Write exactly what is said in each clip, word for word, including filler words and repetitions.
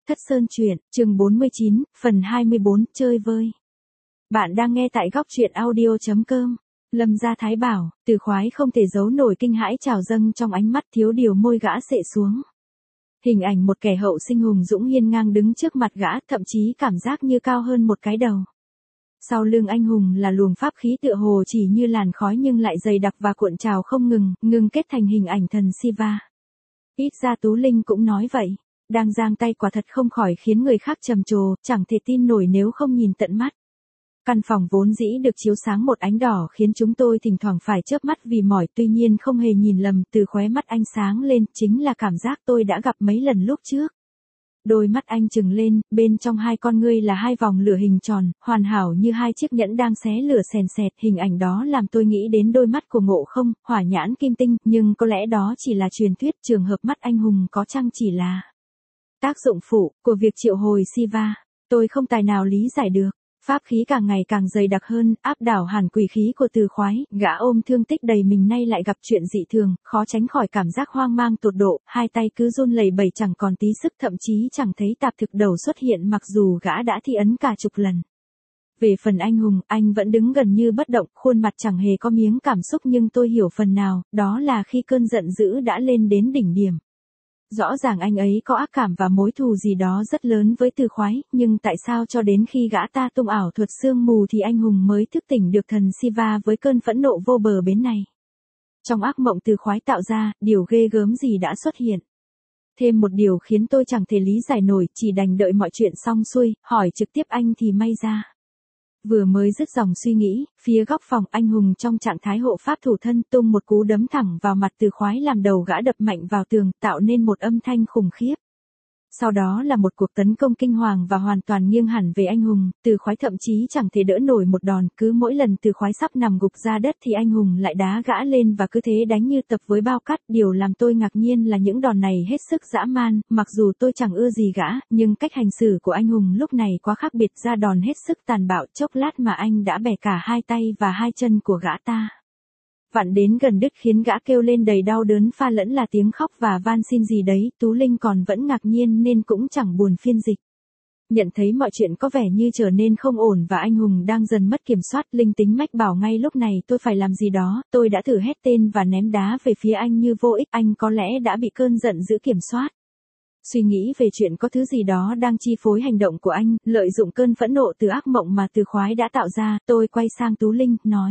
Thất Sơn Truyện, chương bốn mươi chín, phần hai mươi bốn, chơi vơi. Bạn đang nghe tại góc truyện audio chấm com. Lâm Gia Thái bảo, Từ Khoái không thể giấu nổi kinh hãi trào dâng trong ánh mắt, thiếu điều môi gã xệ xuống. Hình ảnh một kẻ hậu sinh hùng dũng hiên ngang đứng trước mặt gã, thậm chí cảm giác như cao hơn một cái đầu. Sau lưng anh hùng là luồng pháp khí tựa hồ chỉ như làn khói nhưng lại dày đặc và cuộn trào không ngừng, ngừng kết thành hình ảnh thần Siva. Ít ra Tú Linh cũng nói vậy. Đang giang tay quả thật không khỏi khiến người khác trầm trồ, chẳng thể tin nổi nếu không nhìn tận mắt. Căn phòng vốn dĩ được chiếu sáng một ánh đỏ khiến chúng tôi thỉnh thoảng phải chớp mắt vì mỏi, tuy nhiên không hề nhìn lầm, từ khóe mắt anh sáng lên, chính là cảm giác tôi đã gặp mấy lần lúc trước. Đôi mắt anh trừng lên, bên trong hai con ngươi là hai vòng lửa hình tròn, hoàn hảo như hai chiếc nhẫn đang xé lửa sèn sẹt, hình ảnh đó làm tôi nghĩ đến đôi mắt của Ngộ Không, hỏa nhãn kim tinh, nhưng có lẽ đó chỉ là truyền thuyết, trường hợp mắt anh hùng có chăng chỉ là tác dụng phụ của việc triệu hồi Siva, tôi không tài nào lý giải được. Pháp khí càng ngày càng dày đặc hơn, áp đảo hẳn quỷ khí của Từ Khoái, gã ôm thương tích đầy mình nay lại gặp chuyện dị thường, khó tránh khỏi cảm giác hoang mang tột độ, hai tay cứ run lẩy bẩy chẳng còn tí sức, thậm chí chẳng thấy tạp thực đầu xuất hiện mặc dù gã đã thi ấn cả chục lần. Về phần anh hùng, anh vẫn đứng gần như bất động, khuôn mặt chẳng hề có miếng cảm xúc, nhưng tôi hiểu phần nào, đó là khi cơn giận dữ đã lên đến đỉnh điểm. Rõ ràng anh ấy có ác cảm và mối thù gì đó rất lớn với Từ Khoái, nhưng tại sao cho đến khi gã ta tung ảo thuật sương mù thì anh hùng mới thức tỉnh được thần Siva với cơn phẫn nộ vô bờ bến này. Trong ác mộng Từ Khoái tạo ra, điều ghê gớm gì đã xuất hiện. Thêm một điều khiến tôi chẳng thể lý giải nổi, chỉ đành đợi mọi chuyện xong xuôi, hỏi trực tiếp anh thì may ra. Vừa mới dứt dòng suy nghĩ, phía góc phòng anh hùng trong trạng thái hộ pháp thủ thân tung một cú đấm thẳng vào mặt Từ Khoái làm đầu gã đập mạnh vào tường, tạo nên một âm thanh khủng khiếp. Sau đó là một cuộc tấn công kinh hoàng và hoàn toàn nghiêng hẳn về anh hùng, Từ Khoái thậm chí chẳng thể đỡ nổi một đòn, cứ mỗi lần Từ Khoái sắp nằm gục ra đất thì anh hùng lại đá gã lên và cứ thế đánh như tập với bao cát. Điều làm tôi ngạc nhiên là những đòn này hết sức dã man, mặc dù tôi chẳng ưa gì gã, nhưng cách hành xử của anh hùng lúc này quá khác biệt, ra đòn hết sức tàn bạo, chốc lát mà anh đã bẻ cả hai tay và hai chân của gã ta. Vặn đến gần đứt khiến gã kêu lên đầy đau đớn, pha lẫn là tiếng khóc và van xin gì đấy. Tú Linh còn vẫn ngạc nhiên nên cũng chẳng buồn phiên dịch. Nhận thấy mọi chuyện có vẻ như trở nên không ổn và anh hùng đang dần mất kiểm soát, linh tính mách bảo ngay lúc này tôi phải làm gì đó. Tôi đã thử hét tên và ném đá về phía anh như vô ích, anh có lẽ đã bị cơn giận dữ kiểm soát. Suy nghĩ về chuyện có thứ gì đó đang chi phối hành động của anh, lợi dụng cơn phẫn nộ từ ác mộng mà Từ Khoái đã tạo ra, tôi quay sang Tú Linh, nói.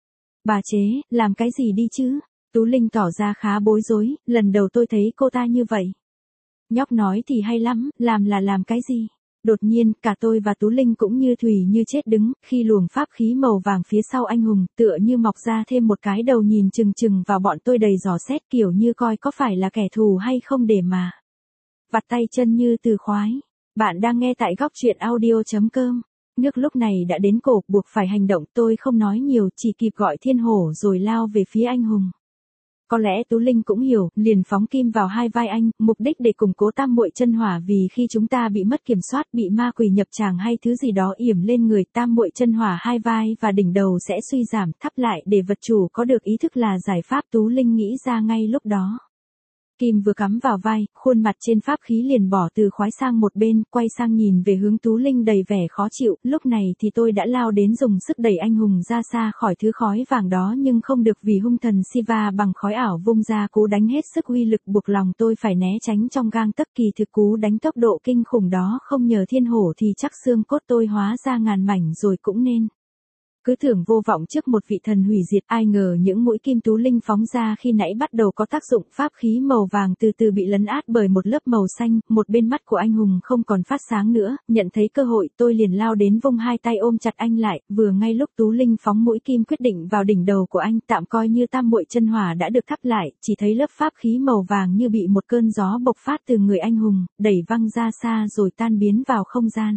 Bà chế, làm cái gì đi chứ? Tú Linh tỏ ra khá bối rối, lần đầu tôi thấy cô ta như vậy. Nhóc nói thì hay lắm, làm là làm cái gì? Đột nhiên, cả tôi và Tú Linh cũng như thủy như chết đứng, khi luồng pháp khí màu vàng phía sau anh hùng, tựa như mọc ra thêm một cái đầu nhìn chừng chừng vào bọn tôi đầy dò xét, kiểu như coi có phải là kẻ thù hay không để mà vặt tay chân như Từ Khoái. Bạn đang nghe tại góc truyện audio chấm com. Nước lúc này đã đến cổ, buộc phải hành động, tôi không nói nhiều, chỉ kịp gọi thiên hổ rồi lao về phía anh hùng. Có lẽ Tú Linh cũng hiểu, liền phóng kim vào hai vai anh, mục đích để củng cố tam muội chân hỏa, vì khi chúng ta bị mất kiểm soát, bị ma quỷ nhập tràng hay thứ gì đó yểm lên người, tam muội chân hỏa hai vai và đỉnh đầu sẽ suy giảm, thắp lại để vật chủ có được ý thức là giải pháp Tú Linh nghĩ ra ngay lúc đó. Kim vừa cắm vào vai, khuôn mặt trên pháp khí liền bỏ Từ Khoái sang một bên, quay sang nhìn về hướng Tú Linh đầy vẻ khó chịu. Lúc này thì tôi đã lao đến dùng sức đẩy anh hùng ra xa khỏi thứ khói vàng đó, nhưng không được, vì hung thần Siva bằng khói ảo vung ra cú đánh hết sức uy lực, buộc lòng tôi phải né tránh trong gang tấc. Kỳ thực cú đánh tốc độ kinh khủng đó không nhờ thiên hổ thì chắc xương cốt tôi hóa ra ngàn mảnh rồi cũng nên. Cứ tưởng vô vọng trước một vị thần hủy diệt, ai ngờ những mũi kim Tú Linh phóng ra khi nãy bắt đầu có tác dụng, pháp khí màu vàng từ từ bị lấn át bởi một lớp màu xanh, một bên mắt của anh hùng không còn phát sáng nữa, nhận thấy cơ hội tôi liền lao đến vung hai tay ôm chặt anh lại, vừa ngay lúc Tú Linh phóng mũi kim quyết định vào đỉnh đầu của anh, tạm coi như tam muội chân hỏa đã được thắp lại, chỉ thấy lớp pháp khí màu vàng như bị một cơn gió bộc phát từ người anh hùng, đẩy văng ra xa rồi tan biến vào không gian.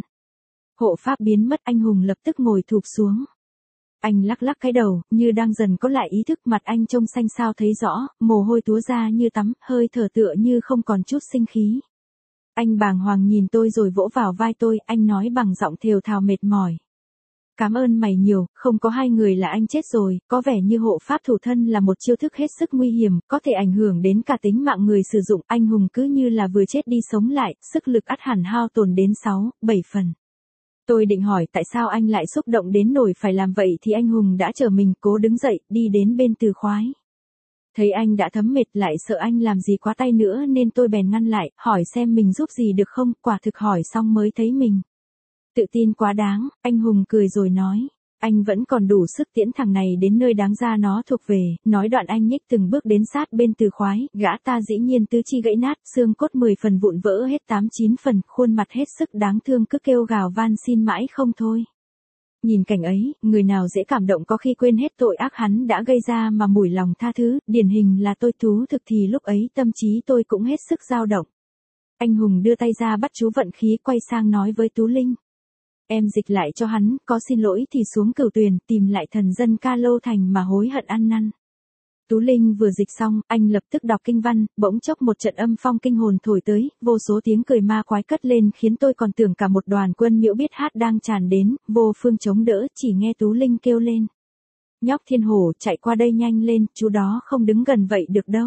Hộ pháp biến mất, anh hùng lập tức ngồi thụp xuống. Anh lắc lắc cái đầu, như đang dần có lại ý thức, mặt anh trông xanh xao thấy rõ, mồ hôi túa ra như tắm, hơi thở tựa như không còn chút sinh khí. Anh bàng hoàng nhìn tôi rồi vỗ vào vai tôi, anh nói bằng giọng thều thào mệt mỏi. Cảm ơn mày nhiều, không có hai người là anh chết rồi, có vẻ như hộ pháp thủ thân là một chiêu thức hết sức nguy hiểm, có thể ảnh hưởng đến cả tính mạng người sử dụng, anh hùng cứ như là vừa chết đi sống lại, sức lực ắt hẳn hao tổn đến sáu, bảy phần. Tôi định hỏi tại sao anh lại xúc động đến nỗi phải làm vậy thì anh hùng đã chờ mình cố đứng dậy, đi đến bên Từ Khoái. Thấy anh đã thấm mệt lại sợ anh làm gì quá tay nữa nên tôi bèn ngăn lại, hỏi xem mình giúp gì được không, quả thực hỏi xong mới thấy mình tự tin quá đáng, anh hùng cười rồi nói, anh vẫn còn đủ sức tiễn thằng này đến nơi đáng ra nó thuộc về, nói đoạn anh nhích từng bước đến sát bên Từ Khoái, gã ta dĩ nhiên tứ chi gãy nát, xương cốt mười phần vụn vỡ hết tám chín phần, khuôn mặt hết sức đáng thương cứ kêu gào van xin mãi không thôi. Nhìn cảnh ấy, người nào dễ cảm động có khi quên hết tội ác hắn đã gây ra mà mủi lòng tha thứ, điển hình là tôi thú thực thì lúc ấy tâm trí tôi cũng hết sức dao động. Anh hùng đưa tay ra bắt chú vận khí quay sang nói với Tú Linh. Em dịch lại cho hắn, có xin lỗi thì xuống Cửu Tuyền, tìm lại thần dân Ca Lâu Thành mà hối hận ăn năn. Tú Linh vừa dịch xong, anh lập tức đọc kinh văn, bỗng chốc một trận âm phong kinh hồn thổi tới, vô số tiếng cười ma quái cất lên khiến tôi còn tưởng cả một đoàn quân miễu biết hát đang tràn đến, vô phương chống đỡ, chỉ nghe Tú Linh kêu lên. Nhóc thiên hổ, chạy qua đây nhanh lên, chú đó không đứng gần vậy được đâu.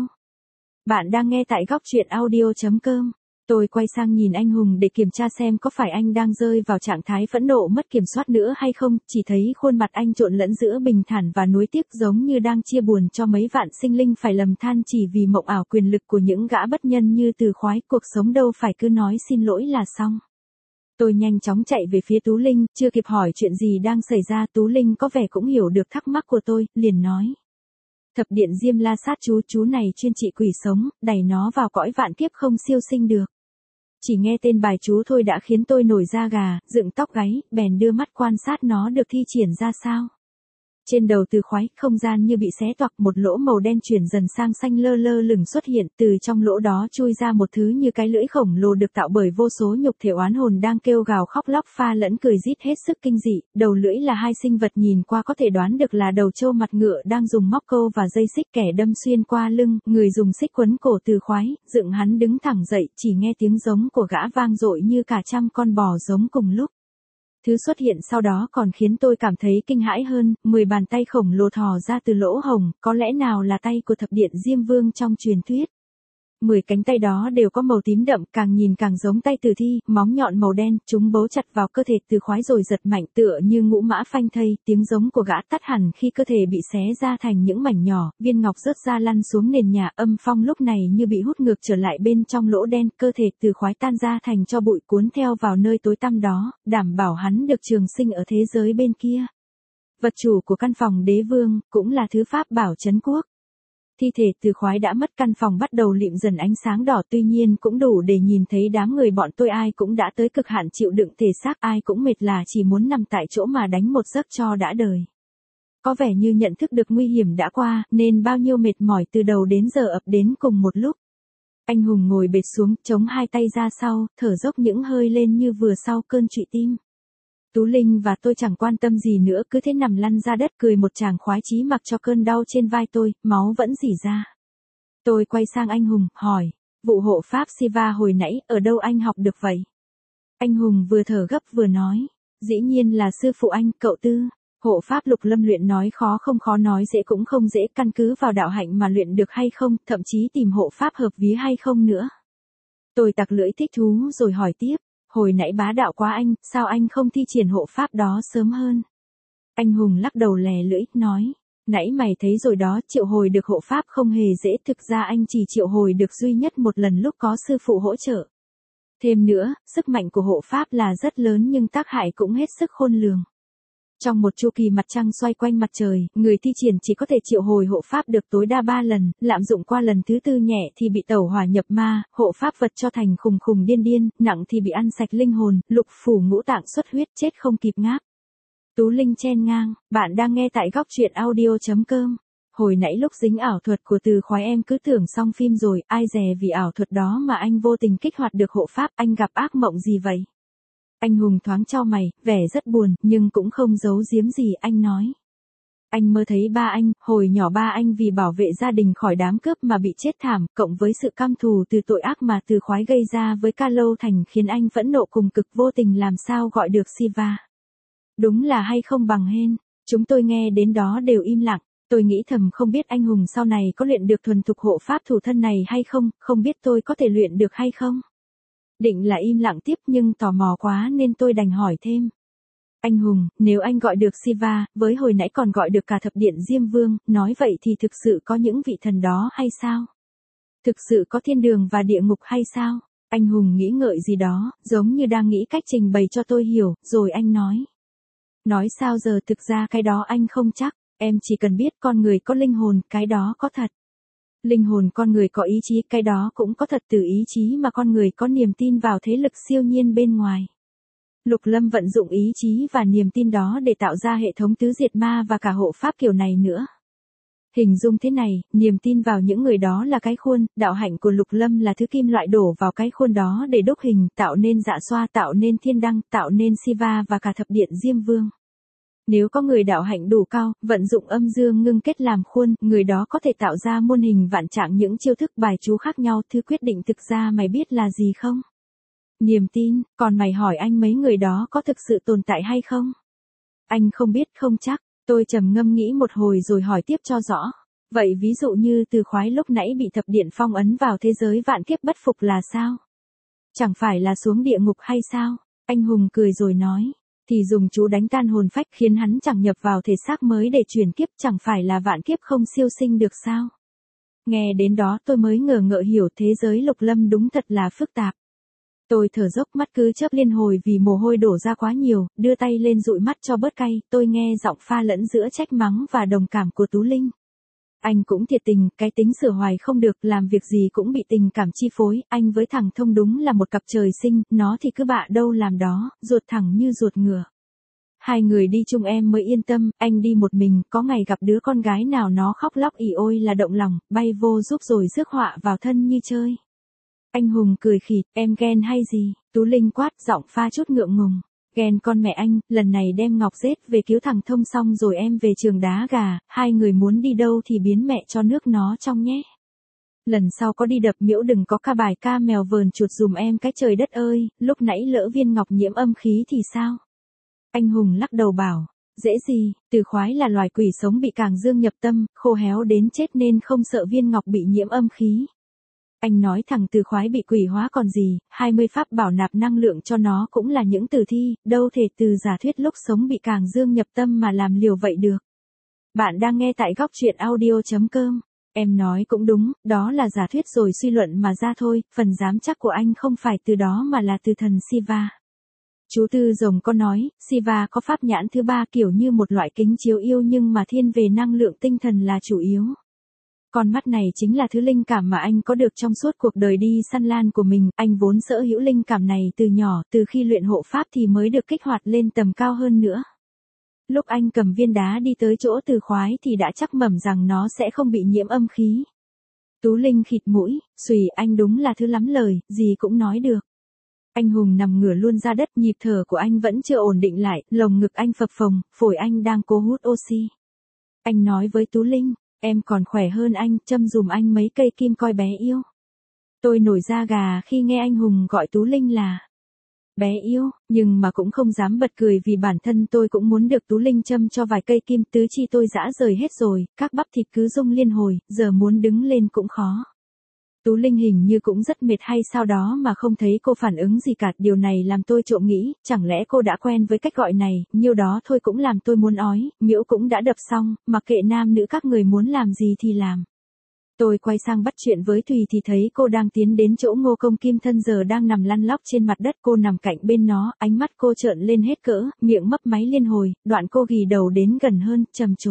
Bạn đang nghe tại góc truyện audio chấm com. Tôi quay sang nhìn anh hùng để kiểm tra xem có phải anh đang rơi vào trạng thái phẫn nộ mất kiểm soát nữa hay không, chỉ thấy khuôn mặt anh trộn lẫn giữa bình thản và nuối tiếc giống như đang chia buồn cho mấy vạn sinh linh phải lầm than chỉ vì mộng ảo quyền lực của những gã bất nhân như Từ Khoái, cuộc sống đâu phải cứ nói xin lỗi là xong. Tôi nhanh chóng chạy về phía Tú Linh, chưa kịp hỏi chuyện gì đang xảy ra, Tú Linh có vẻ cũng hiểu được thắc mắc của tôi, liền nói. Thập điện Diêm La Sát chú, chú này chuyên trị quỷ sống, đẩy nó vào cõi vạn kiếp không siêu sinh được. Chỉ nghe tên bài chú thôi đã khiến tôi nổi da gà, dựng tóc gáy, bèn đưa mắt quan sát nó được thi triển ra sao. Trên đầu Từ Khoái, không gian như bị xé toạc, một lỗ màu đen chuyển dần sang xanh lơ lơ lửng xuất hiện, từ trong lỗ đó chui ra một thứ như cái lưỡi khổng lồ được tạo bởi vô số nhục thể oán hồn đang kêu gào khóc lóc pha lẫn cười rít hết sức kinh dị, đầu lưỡi là hai sinh vật nhìn qua có thể đoán được là đầu trâu mặt ngựa đang dùng móc câu và dây xích kẻ đâm xuyên qua lưng, người dùng xích quấn cổ Từ Khoái, dựng hắn đứng thẳng dậy, chỉ nghe tiếng giống của gã vang dội như cả trăm con bò giống cùng lúc. Thứ xuất hiện sau đó còn khiến tôi cảm thấy kinh hãi hơn, mười bàn tay khổng lồ thò ra từ lỗ hồng, có lẽ nào là tay của thập điện Diêm Vương trong truyền thuyết. Mười cánh tay đó đều có màu tím đậm, càng nhìn càng giống tay tử thi, móng nhọn màu đen, chúng bấu chặt vào cơ thể Từ Khoái rồi giật mạnh tựa như ngũ mã phanh thây, tiếng giống của gã tắt hẳn khi cơ thể bị xé ra thành những mảnh nhỏ, viên ngọc rớt ra lăn xuống nền nhà, âm phong lúc này như bị hút ngược trở lại bên trong lỗ đen, cơ thể Từ Khoái tan ra thành cho bụi cuốn theo vào nơi tối tăm đó, đảm bảo hắn được trường sinh ở thế giới bên kia. Vật chủ của căn phòng đế vương, cũng là thứ pháp bảo trấn quốc. Thi thể Từ Khoái đã mất, căn phòng bắt đầu lịm dần ánh sáng đỏ, tuy nhiên cũng đủ để nhìn thấy đám người bọn tôi ai cũng đã tới cực hạn chịu đựng thể xác, ai cũng mệt là chỉ muốn nằm tại chỗ mà đánh một giấc cho đã đời. Có vẻ như nhận thức được nguy hiểm đã qua, nên bao nhiêu mệt mỏi từ đầu đến giờ ập đến cùng một lúc. Anh hùng ngồi bệt xuống, chống hai tay ra sau, thở dốc những hơi lên như vừa sau cơn trụy tim. Tú Linh và tôi chẳng quan tâm gì nữa, cứ thế nằm lăn ra đất cười một tràng khoái chí mặc cho cơn đau trên vai tôi, máu vẫn rỉ ra. Tôi quay sang anh hùng, hỏi, vụ hộ pháp Siva hồi nãy, ở đâu anh học được vậy? Anh hùng vừa thở gấp vừa nói, dĩ nhiên là sư phụ anh, cậu Tư. Hộ pháp Lục Lâm luyện nói khó không khó nói dễ cũng không dễ, căn cứ vào đạo hạnh mà luyện được hay không, thậm chí tìm hộ pháp hợp vía hay không nữa. Tôi tặc lưỡi thích thú rồi hỏi tiếp. Hồi nãy bá đạo quá anh, sao anh không thi triển hộ pháp đó sớm hơn? Anh hùng lắc đầu lè lưỡi, nói, nãy mày thấy rồi đó, triệu hồi được hộ pháp không hề dễ, thực ra anh chỉ triệu hồi được duy nhất một lần lúc có sư phụ hỗ trợ. Thêm nữa, sức mạnh của hộ pháp là rất lớn nhưng tác hại cũng hết sức khôn lường. Trong một chu kỳ mặt trăng xoay quanh mặt trời, người thi triển chỉ có thể triệu hồi hộ pháp được tối đa ba lần, lạm dụng qua lần thứ tư nhẹ thì bị tẩu hỏa nhập ma, hộ pháp vật cho thành khùng khùng điên điên, nặng thì bị ăn sạch linh hồn, lục phủ ngũ tạng xuất huyết, chết không kịp ngáp. Tú Linh chen ngang, bạn đang nghe tại góc truyện audio chấm com. Hồi nãy lúc dính ảo thuật của Từ Khoái em cứ tưởng xong phim rồi, ai dè vì ảo thuật đó mà anh vô tình kích hoạt được hộ pháp, anh gặp ác mộng gì vậy? Anh hùng thoáng chau mày, vẻ rất buồn, nhưng cũng không giấu giếm gì, anh nói. Anh mơ thấy ba anh, hồi nhỏ ba anh vì bảo vệ gia đình khỏi đám cướp mà bị chết thảm, cộng với sự căm thù từ tội ác mà Từ Khoái gây ra với Ca Lâu Thành khiến anh phẫn nộ cùng cực, vô tình làm sao gọi được Siva. Đúng là hay không bằng hên. Chúng tôi nghe đến đó đều im lặng. Tôi nghĩ thầm không biết anh Hùng sau này có luyện được thuần thục hộ pháp thủ thân này hay không, không biết tôi có thể luyện được hay không. Định là im lặng tiếp nhưng tò mò quá nên tôi đành hỏi thêm. Anh Hùng, nếu anh gọi được Siva, với hồi nãy còn gọi được cả thập điện Diêm Vương, nói vậy thì thực sự có những vị thần đó hay sao? Thực sự có thiên đường và địa ngục hay sao? Anh Hùng nghĩ ngợi gì đó, giống như đang nghĩ cách trình bày cho tôi hiểu, rồi anh nói. Nói sao giờ, thực ra cái đó anh không chắc, em chỉ cần biết con người có linh hồn, cái đó có thật. Linh hồn con người có ý chí, cái đó cũng có thật, từ ý chí mà con người có niềm tin vào thế lực siêu nhiên bên ngoài. Lục Lâm vận dụng ý chí và niềm tin đó để tạo ra hệ thống tứ diệt ma và cả hộ pháp kiểu này nữa. Hình dung thế này, niềm tin vào những người đó là cái khuôn, đạo hạnh của Lục Lâm là thứ kim loại đổ vào cái khuôn đó để đúc hình, tạo nên dạ xoa, tạo nên thiên đăng, tạo nên Siva và cả thập điện Diêm Vương. Nếu có người đạo hạnh đủ cao, vận dụng âm dương ngưng kết làm khuôn, người đó có thể tạo ra muôn hình vạn trạng những chiêu thức bài chú khác nhau, thứ quyết định thực ra mày biết là gì không? Niềm tin, còn mày hỏi anh mấy người đó có thực sự tồn tại hay không? Anh không biết, không chắc. Tôi trầm ngâm nghĩ một hồi rồi hỏi tiếp cho rõ. Vậy ví dụ như Từ Khoái lúc nãy bị thập điện phong ấn vào thế giới vạn kiếp bất phục là sao? Chẳng phải là xuống địa ngục hay sao? Anh Hùng cười rồi nói. Thì dùng chú đánh tan hồn phách khiến hắn chẳng nhập vào thể xác mới để chuyển kiếp, chẳng phải là vạn kiếp không siêu sinh được sao? Nghe đến đó tôi mới ngờ ngợ hiểu thế giới Lục Lâm đúng thật là phức tạp. Tôi thở dốc, mắt cứ chớp liên hồi vì mồ hôi đổ ra quá nhiều, đưa tay lên dụi mắt cho bớt cay, tôi nghe giọng pha lẫn giữa trách mắng và đồng cảm của Tú Linh. Anh cũng thiệt tình, cái tính sửa hoài không được, làm việc gì cũng bị tình cảm chi phối, anh với thằng Thông đúng là một cặp trời sinh, nó thì cứ bạ đâu làm đó, ruột thẳng như ruột ngựa. Hai người đi chung em mới yên tâm, anh đi một mình, có ngày gặp đứa con gái nào nó khóc lóc ỉ ôi là động lòng, bay vô giúp rồi rước họa vào thân như chơi. Anh Hùng cười khịt, em ghen hay gì? Tú Linh quát, giọng pha chút ngượng ngùng. Ghen con mẹ anh, lần này đem Ngọc Rết về cứu thằng Thông xong rồi em về trường đá gà, hai người muốn đi đâu thì biến mẹ cho nước nó trong nhé. Lần sau có đi đập miễu đừng có ca bài ca mèo vờn chuột dùm em cái trời đất ơi, lúc nãy lỡ viên ngọc nhiễm âm khí thì sao? Anh Hùng lắc đầu bảo, dễ gì, Từ Khoái là loài quỷ sống bị càng dương nhập tâm, khô héo đến chết nên không sợ viên ngọc bị nhiễm âm khí. Anh nói thằng Từ Khoái bị quỷ hóa còn gì, hai mươi pháp bảo nạp năng lượng cho nó cũng là những tử thi, đâu thể từ giả thuyết lúc sống bị càng dương nhập tâm mà làm liều vậy được. Bạn đang nghe tại góc truyện audio chấm com. Em nói cũng đúng, đó là giả thuyết rồi suy luận mà ra thôi, phần dám chắc của anh không phải từ đó mà là từ thần Siva. Chú Tư Rồng có nói, Siva có pháp nhãn thứ ba kiểu như một loại kính chiếu yêu nhưng mà thiên về năng lượng tinh thần là chủ yếu. Con mắt này chính là thứ linh cảm mà anh có được trong suốt cuộc đời đi săn lan của mình, anh vốn sở hữu linh cảm này từ nhỏ, từ khi luyện hộ pháp thì mới được kích hoạt lên tầm cao hơn nữa. Lúc anh cầm viên đá đi tới chỗ Từ Khoái thì đã chắc mẩm rằng nó sẽ không bị nhiễm âm khí. Tú Linh khịt mũi, xùy, anh đúng là thứ lắm lời, gì cũng nói được. Anh Hùng nằm ngửa luôn ra đất, nhịp thở của anh vẫn chưa ổn định lại, lồng ngực anh phập phồng, phổi anh đang cố hút oxy. Anh nói với Tú Linh, em còn khỏe hơn anh, châm dùm anh mấy cây kim coi bé yêu. Tôi nổi da gà khi nghe anh Hùng gọi Tú Linh là bé yêu, nhưng mà cũng không dám bật cười vì bản thân tôi cũng muốn được Tú Linh châm cho vài cây kim, tứ chi tôi rã rời hết rồi, các bắp thịt cứ rung liên hồi, giờ muốn đứng lên cũng khó. Tú Linh hình như cũng rất mệt hay sao đó mà không thấy cô phản ứng gì cả, điều này làm tôi trộm nghĩ, chẳng lẽ cô đã quen với cách gọi này, nhiêu đó thôi cũng làm tôi muốn ói, miễu cũng đã đập xong, mặc kệ nam nữ các người muốn làm gì thì làm. Tôi quay sang bắt chuyện với Thùy thì thấy cô đang tiến đến chỗ Ngô Công Kim Thân giờ đang nằm lăn lóc trên mặt đất, cô nằm cạnh bên nó, ánh mắt cô trợn lên hết cỡ, miệng mấp máy liên hồi, đoạn cô ghì đầu đến gần hơn, trầm trồ.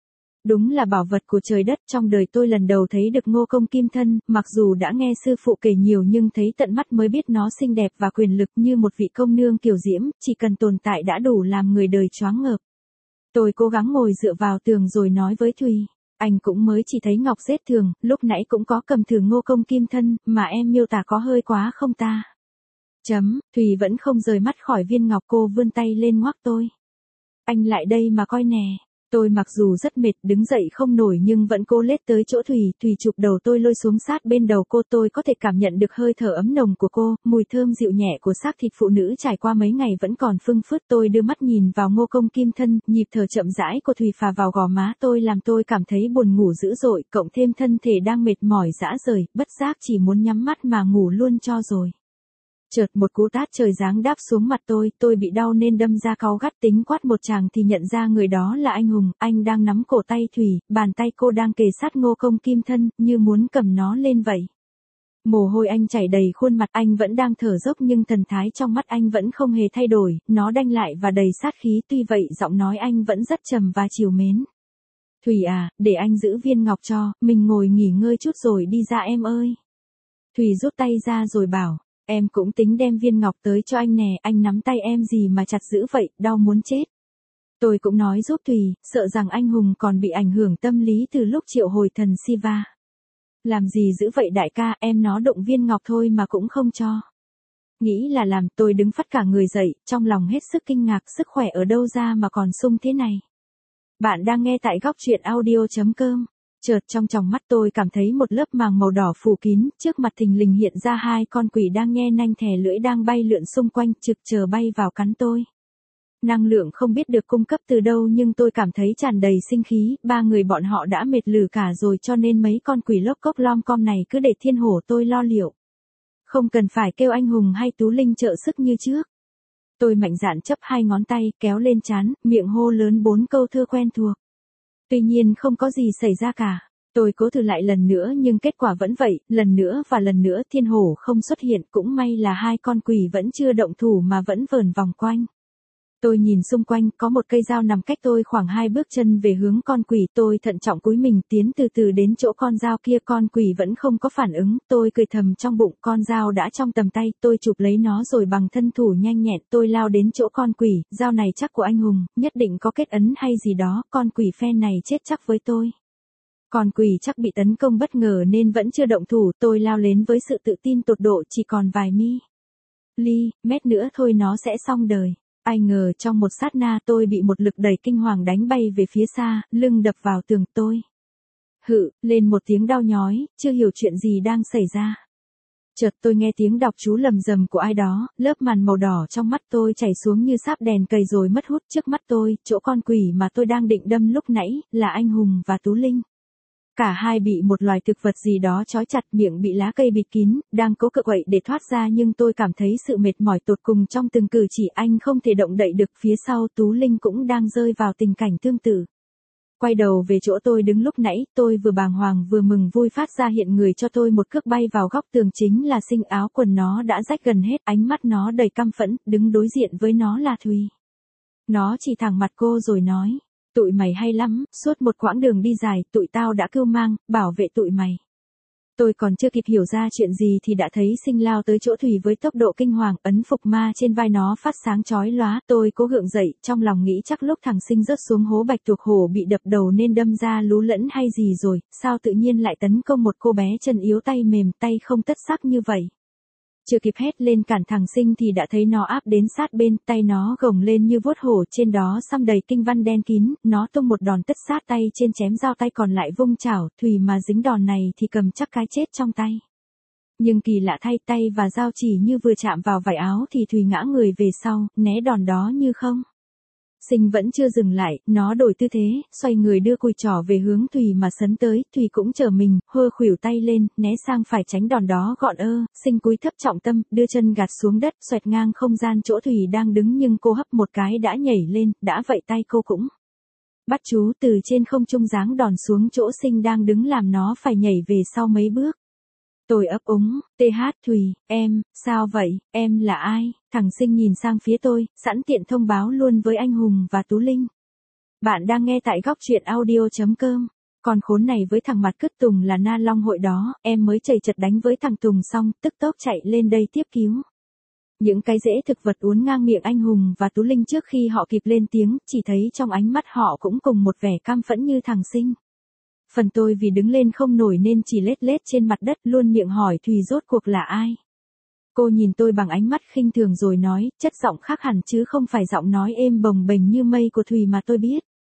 Đúng là bảo vật của trời đất, trong đời tôi lần đầu thấy được Ngô Công Kim Thân, mặc dù đã nghe sư phụ kể nhiều nhưng thấy tận mắt mới biết nó xinh đẹp và quyền lực như một vị công nương kiều diễm, chỉ cần tồn tại đã đủ làm người đời choáng ngợp. Tôi cố gắng ngồi dựa vào tường rồi nói với Thùy, anh cũng mới chỉ thấy ngọc rết thường, lúc nãy cũng có cầm thử Ngô Công Kim Thân, mà em miêu tả có hơi quá không ta? Chấm, Thùy vẫn không rời mắt khỏi viên ngọc, cô vươn tay lên ngoắc tôi. Anh lại đây mà coi nè. Tôi mặc dù rất mệt, đứng dậy không nổi nhưng vẫn cố lết tới chỗ Thùy, Thùy chụp đầu tôi lôi xuống sát bên đầu cô, tôi có thể cảm nhận được hơi thở ấm nồng của cô, mùi thơm dịu nhẹ của xác thịt phụ nữ trải qua mấy ngày vẫn còn phưng phất. Tôi đưa mắt nhìn vào Ngô Công Kim thân, nhịp thở chậm rãi của Thùy phà vào gò má tôi làm tôi cảm thấy buồn ngủ dữ dội, cộng thêm thân thể đang mệt mỏi rã rời, bất giác chỉ muốn nhắm mắt mà ngủ luôn cho rồi. Chợt một cú tát trời giáng đáp xuống mặt tôi, tôi bị đau nên đâm ra cáu gắt tính quát một tràng thì nhận ra người đó là anh Hùng, anh đang nắm cổ tay Thùy, bàn tay cô đang kề sát Ngô Công Kim thân, như muốn cầm nó lên vậy. Mồ hôi anh chảy đầy khuôn mặt, anh vẫn đang thở dốc nhưng thần thái trong mắt anh vẫn không hề thay đổi, nó đanh lại và đầy sát khí, tuy vậy giọng nói anh vẫn rất trầm và trìu mến. Thùy à, để anh giữ viên ngọc cho, mình ngồi nghỉ ngơi chút rồi đi ra em ơi. Thùy rút tay ra rồi bảo. Em cũng tính đem viên ngọc tới cho anh nè, anh nắm tay em gì mà chặt dữ vậy, đau muốn chết. Tôi cũng nói giúp Thùy, sợ rằng anh Hùng còn bị ảnh hưởng tâm lý từ lúc triệu hồi thần Siva. Làm gì dữ vậy đại ca, em nó động viên ngọc thôi mà cũng không cho. Nghĩ là làm, tôi đứng phắt cả người dậy, trong lòng hết sức kinh ngạc, sức khỏe ở đâu ra mà còn sung thế này. Bạn đang nghe tại góc truyện audio.com. Chợt trong tròng mắt tôi cảm thấy một lớp màng màu đỏ phủ kín, trước mặt thình lình hiện ra hai con quỷ đang nhe nanh thè lưỡi đang bay lượn xung quanh, trực chờ bay vào cắn tôi. Năng lượng không biết được cung cấp từ đâu nhưng tôi cảm thấy tràn đầy sinh khí, ba người bọn họ đã mệt lử cả rồi cho nên mấy con quỷ lốc cốc lom com này cứ để thiên hổ tôi lo liệu. Không cần phải kêu anh Hùng hay Tú Linh trợ sức như trước. Tôi mạnh dạn chấp hai ngón tay, kéo lên trán, miệng hô lớn bốn câu thơ quen thuộc. Tuy nhiên không có gì xảy ra cả. Tôi cố thử lại lần nữa nhưng kết quả vẫn vậy, lần nữa và lần nữa thiên hổ không xuất hiện, cũng may là hai con quỷ vẫn chưa động thủ mà vẫn vờn vòng quanh. Tôi nhìn xung quanh, có một cây dao nằm cách tôi khoảng hai bước chân về hướng con quỷ, tôi thận trọng cúi mình tiến từ từ đến chỗ con dao kia, con quỷ vẫn không có phản ứng, tôi cười thầm trong bụng, con dao đã trong tầm tay, tôi chụp lấy nó rồi bằng thân thủ nhanh nhẹn, tôi lao đến chỗ con quỷ, dao này chắc của anh Hùng, nhất định có kết ấn hay gì đó, con quỷ phen này chết chắc với tôi. Con quỷ chắc bị tấn công bất ngờ nên vẫn chưa động thủ, tôi lao lên với sự tự tin tột độ, chỉ còn vài mi. Ly, mét nữa thôi nó sẽ xong đời. Ai ngờ trong một sát na tôi bị một lực đẩy kinh hoàng đánh bay về phía xa, lưng đập vào tường tôi. Hự, lên một tiếng đau nhói, chưa hiểu chuyện gì đang xảy ra. Chợt tôi nghe tiếng đọc chú lầm rầm của ai đó, lớp màn màu đỏ trong mắt tôi chảy xuống như sáp đèn cầy rồi mất hút, trước mắt tôi, chỗ con quỷ mà tôi đang định đâm lúc nãy, là anh Hùng và Tú Linh. Cả hai bị một loài thực vật gì đó trói chặt, miệng bị lá cây bịt kín, đang cố cự quậy để thoát ra nhưng tôi cảm thấy sự mệt mỏi tột cùng trong từng cử chỉ, anh không thể động đậy được. Phía sau Tú Linh cũng đang rơi vào tình cảnh tương tự. Quay đầu về chỗ tôi đứng lúc nãy, tôi vừa bàng hoàng vừa mừng vui phát ra hiện người cho tôi một cước bay vào góc tường, chính là Sinh, áo quần nó đã rách gần hết, ánh mắt nó đầy căm phẫn, đứng đối diện với nó là Thùy. Nó chỉ thẳng mặt cô rồi nói. Tụi mày hay lắm, suốt một quãng đường đi dài, tụi tao đã cưu mang, bảo vệ tụi mày. Tôi còn chưa kịp hiểu ra chuyện gì thì đã thấy Sinh lao tới chỗ Thùy với tốc độ kinh hoàng, ấn phục ma trên vai nó phát sáng chói lóa, tôi cố gượng dậy, trong lòng nghĩ chắc lúc thằng Sinh rớt xuống hố bạch tuộc hổ bị đập đầu nên đâm ra lú lẫn hay gì rồi, sao tự nhiên lại tấn công một cô bé chân yếu tay mềm, tay không tất sắc như vậy. Chưa kịp hét lên cản thằng Sinh thì đã thấy nó áp đến sát bên, tay nó gồng lên như vuốt hổ, trên đó xăm đầy kinh văn đen kín, nó tung một đòn tất sát tay trên chém dao, tay còn lại vung chảo, Thùy mà dính đòn này thì cầm chắc cái chết trong tay. Nhưng kỳ lạ thay, tay và dao chỉ như vừa chạm vào vải áo thì Thùy ngã người về sau, né đòn đó như không. Sinh vẫn chưa dừng lại, nó đổi tư thế, xoay người đưa cùi trỏ về hướng Thùy mà sấn tới, Thùy cũng trở mình, hơ khuỷu tay lên, né sang phải tránh đòn đó gọn ơ, Sinh cúi thấp trọng tâm, đưa chân gạt xuống đất, xoẹt ngang không gian chỗ Thùy đang đứng nhưng cô hấp một cái đã nhảy lên, đã vậy tay cô cũng bắt chú từ trên không trung giáng đòn xuống chỗ Sinh đang đứng làm nó phải nhảy về sau mấy bước. Tôi ấp úng, tê hát Thùy, em, sao vậy, em là ai? Thằng Sinh nhìn sang phía tôi, sẵn tiện thông báo luôn với anh Hùng và Tú Linh. Bạn đang nghe tại góc truyện audio.com. Con khốn này với thằng mặt cứt Tùng là Na Long hội đó, em mới chầy chật đánh với thằng Tùng xong, tức tốc chạy lên đây tiếp cứu. Những cái rễ thực vật uốn ngang miệng anh Hùng và Tú Linh trước khi họ kịp lên tiếng, chỉ thấy trong ánh mắt họ cũng cùng một vẻ cam phẫn như thằng Sinh. Phần tôi vì đứng lên không nổi nên chỉ lết lết trên mặt đất, luôn miệng hỏi Thùy rốt cuộc là ai. Cô nhìn tôi bằng ánh mắt khinh thường rồi nói, chất giọng khác hẳn chứ không phải giọng nói êm bồng bềnh như mây của Thùy mà tôi biết.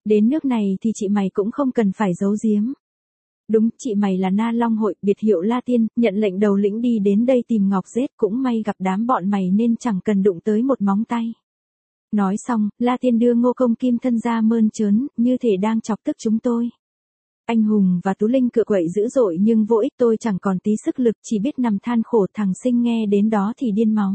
Đến nước này thì chị mày cũng không cần phải giấu giếm. Đúng, chị mày là Na Long hội, biệt hiệu La Tiên, nhận lệnh đầu lĩnh đi đến đây tìm Ngọc Dết, cũng may gặp đám bọn mày nên chẳng cần đụng tới một móng tay. Nói xong, La Tiên đưa Ngô Công Kim thân ra mơn trớn, như thể đang chọc tức chúng tôi. Anh Hùng và Tú Linh cựa quậy dữ dội nhưng vô ích, tôi chẳng còn tí sức lực, chỉ biết nằm than khổ. Thằng Sinh nghe đến đó thì điên máu.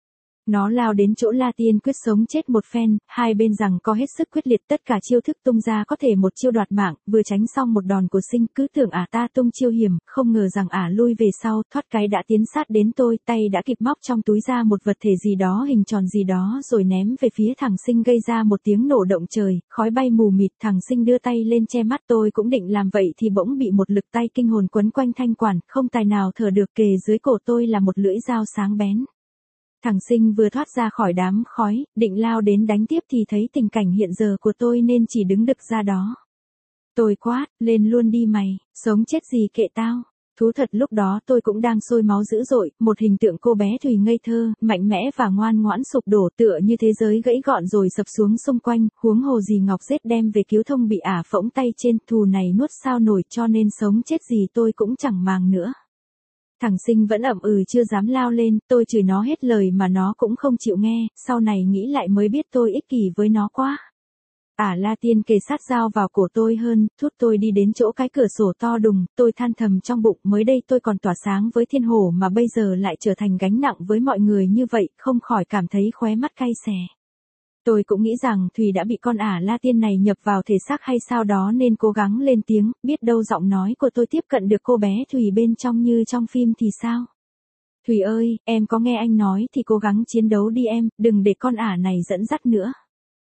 Nó lao đến chỗ La Tiên quyết sống chết một phen, hai bên rằng có hết sức quyết liệt, tất cả chiêu thức tung ra có thể một chiêu đoạt mạng, vừa tránh xong một đòn của Sinh, cứ tưởng ả ta tung chiêu hiểm, không ngờ rằng ả lui về sau, thoát cái đã tiến sát đến tôi, tay đã kịp móc trong túi ra một vật thể gì đó hình tròn gì đó rồi ném về phía thằng Sinh, gây ra một tiếng nổ động trời, khói bay mù mịt. Thằng Sinh đưa tay lên che mắt, tôi cũng định làm vậy thì bỗng bị một lực tay kinh hồn quấn quanh thanh quản, không tài nào thở được, kề dưới cổ tôi là một lưỡi dao sáng bén. Thằng Sinh vừa thoát ra khỏi đám khói, định lao đến đánh tiếp thì thấy tình cảnh hiện giờ của tôi nên chỉ đứng đực ra đó. Tôi quát, lên luôn đi mày, sống chết gì kệ tao. Thú thật lúc đó tôi cũng đang sôi máu dữ dội, một hình tượng cô bé Thùy ngây thơ, mạnh mẽ và ngoan ngoãn sụp đổ, tựa như thế giới gãy gọn rồi sập xuống xung quanh, huống hồ gì Ngọc Dết đem về cứu thông bị ả phỗng tay trên, thù này nuốt sao nổi, cho nên sống chết gì tôi cũng chẳng màng nữa. Thằng Sinh vẫn ậm ừ chưa dám lao lên, tôi chửi nó hết lời mà nó cũng không chịu nghe, sau này nghĩ lại mới biết tôi ích kỷ với nó quá. Ả La Tiên kề sát dao vào cổ tôi hơn, thút tôi đi đến chỗ cái cửa sổ to đùng, tôi than thầm trong bụng, mới đây tôi còn tỏa sáng với thiên hồ mà bây giờ lại trở thành gánh nặng với mọi người như vậy, không khỏi cảm thấy khóe mắt cay xè. Tôi cũng nghĩ rằng Thùy đã bị con Ả La Tiên này nhập vào thể xác hay sao đó nên cố gắng lên tiếng, biết đâu giọng nói của tôi tiếp cận được cô bé Thùy bên trong như trong phim thì sao? Thùy ơi, em có nghe anh nói thì cố gắng chiến đấu đi em, đừng để con Ả này dẫn dắt nữa.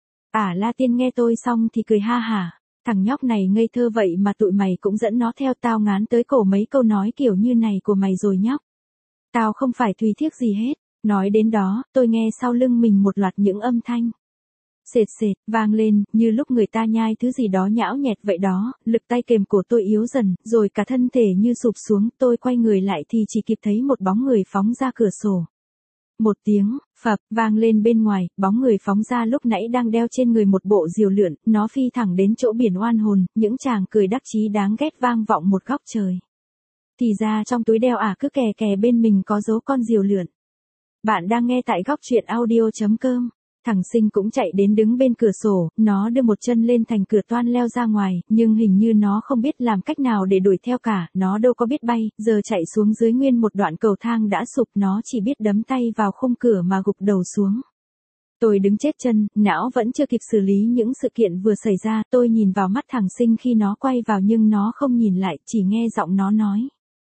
Ả La Tiên nghe tôi xong thì cười ha hả, thằng nhóc này ngây thơ vậy mà tụi mày cũng dẫn nó theo, tao ngán tới cổ mấy câu nói kiểu như này của mày rồi nhóc. Tao không phải Thùy thiếc gì hết. Nói đến đó, tôi nghe sau lưng mình một loạt những âm thanh sệt sệt vang lên, như lúc người ta nhai thứ gì đó nhão nhẹt vậy đó, lực tay kềm cổ tôi yếu dần, rồi cả thân thể như sụp xuống, tôi quay người lại thì chỉ kịp thấy một bóng người phóng ra cửa sổ. Một tiếng phập vang lên bên ngoài, bóng người phóng ra lúc nãy đang đeo trên người một bộ diều lượn, nó phi thẳng đến chỗ biển oan hồn, những chàng cười đắc chí đáng ghét vang vọng một góc trời. Thì ra trong túi đeo Ả cứ kè kè bên mình có dấu con diều lượn. Bạn đang nghe tại góc truyện audio chấm com. Thằng Sinh cũng chạy đến đứng bên cửa sổ, nó đưa một chân lên thành cửa toan leo ra ngoài, nhưng hình như nó không biết làm cách nào để đuổi theo cả, nó đâu có biết bay, giờ chạy xuống dưới nguyên một đoạn cầu thang đã sụp, nó chỉ biết đấm tay vào khung cửa mà gục đầu xuống. Tôi đứng chết chân, não vẫn chưa kịp xử lý những sự kiện vừa xảy ra, tôi nhìn vào mắt thằng Sinh khi nó quay vào nhưng nó không nhìn lại, chỉ nghe giọng nó nói.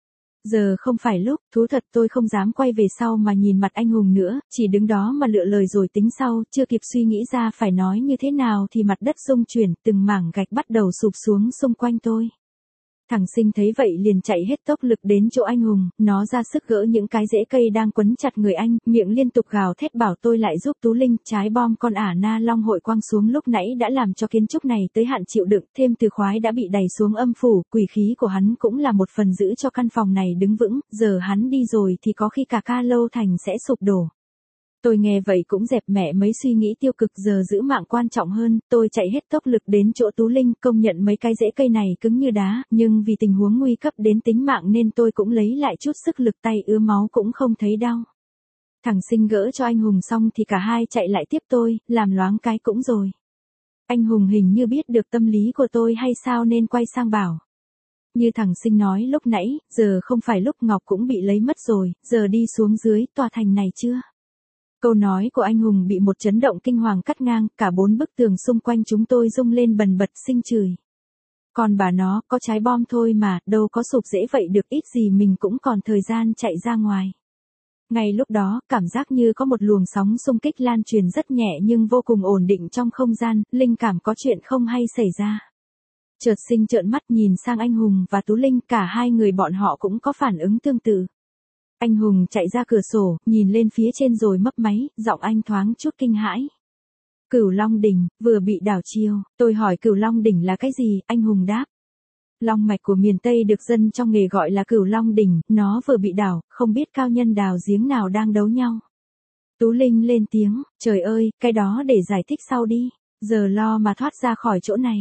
Giờ không phải lúc, thú thật tôi không dám quay về sau mà nhìn mặt anh Hùng nữa, chỉ đứng đó mà lựa lời rồi tính sau, chưa kịp suy nghĩ ra phải nói như thế nào thì mặt đất rung chuyển, từng mảng gạch bắt đầu sụp xuống xung quanh tôi. Thằng Sinh thấy vậy liền chạy hết tốc lực đến chỗ anh Hùng, nó ra sức gỡ những cái rễ cây đang quấn chặt người anh, miệng liên tục gào thét bảo tôi lại giúp Tú Linh, trái bom con Ả Na Long hội quăng xuống lúc nãy đã làm cho kiến trúc này tới hạn chịu đựng, thêm từ khoái đã bị đày xuống âm phủ, quỷ khí của hắn cũng là một phần giữ cho căn phòng này đứng vững, giờ hắn đi rồi thì có khi cả Ca Lâu Thành sẽ sụp đổ. Tôi nghe vậy cũng dẹp mẹ mấy suy nghĩ tiêu cực, giờ giữ mạng quan trọng hơn, tôi chạy hết tốc lực đến chỗ Tú Linh, công nhận mấy cái rễ cây này cứng như đá, nhưng vì tình huống nguy cấp đến tính mạng nên tôi cũng lấy lại chút sức lực, tay ứa máu cũng không thấy đau. Thằng Sinh gỡ cho anh Hùng xong thì cả hai chạy lại tiếp tôi, làm loáng cái cũng rồi. Anh Hùng hình như biết được tâm lý của tôi hay sao nên quay sang bảo. Như thằng Sinh nói lúc nãy, giờ không phải lúc, Ngọc cũng bị lấy mất rồi, giờ đi xuống dưới tòa thành này chưa? Câu nói của anh Hùng bị một chấn động kinh hoàng cắt ngang, cả bốn bức tường xung quanh chúng tôi rung lên bần bật. Sinh chửi. Còn bà nó, có trái bom thôi mà, đâu có sụp dễ vậy được, ít gì mình cũng còn thời gian chạy ra ngoài. Ngay lúc đó, cảm giác như có một luồng sóng xung kích lan truyền rất nhẹ nhưng vô cùng ổn định trong không gian, linh cảm có chuyện không hay xảy ra. Chợt Sinh trợn mắt nhìn sang anh Hùng và Tú Linh, cả hai người bọn họ cũng có phản ứng tương tự. Anh Hùng chạy ra cửa sổ, nhìn lên phía trên rồi mấp máy, giọng anh thoáng chút kinh hãi. Cửu Long đỉnh, vừa bị đảo chiêu. Tôi hỏi Cửu Long đỉnh là cái gì, anh Hùng đáp. Long mạch của miền Tây được dân trong nghề gọi là Cửu Long đỉnh, nó vừa bị đảo, không biết cao nhân đào giếng nào đang đấu nhau. Tú Linh lên tiếng, trời ơi, cái đó để giải thích sau đi, giờ lo mà thoát ra khỏi chỗ này.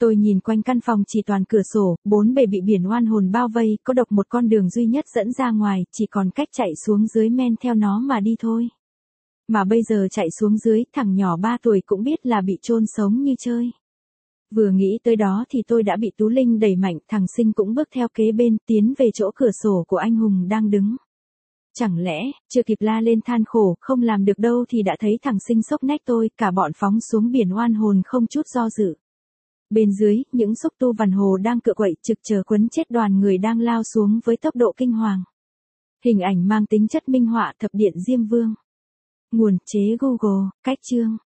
Tôi nhìn quanh căn phòng chỉ toàn cửa sổ, bốn bề bị biển oan hồn bao vây, có độc một con đường duy nhất dẫn ra ngoài, chỉ còn cách chạy xuống dưới men theo nó mà đi thôi. Mà bây giờ chạy xuống dưới, thằng nhỏ ba tuổi cũng biết là bị chôn sống như chơi. Vừa nghĩ tới đó thì tôi đã bị Tú Linh đẩy mạnh, thằng Sinh cũng bước theo kế bên, tiến về chỗ cửa sổ của anh Hùng đang đứng. Chẳng lẽ, chưa kịp la lên than khổ, không làm được đâu thì đã thấy thằng Sinh xốc nách tôi, cả bọn phóng xuống biển oan hồn không chút do dự. Bên dưới, những xúc tu vằn hồ đang cựa quậy trực chờ quấn chết đoàn người đang lao xuống với tốc độ kinh hoàng. Hình ảnh mang tính chất minh họa thập điện Diêm Vương. Nguồn chế Google, cách chương.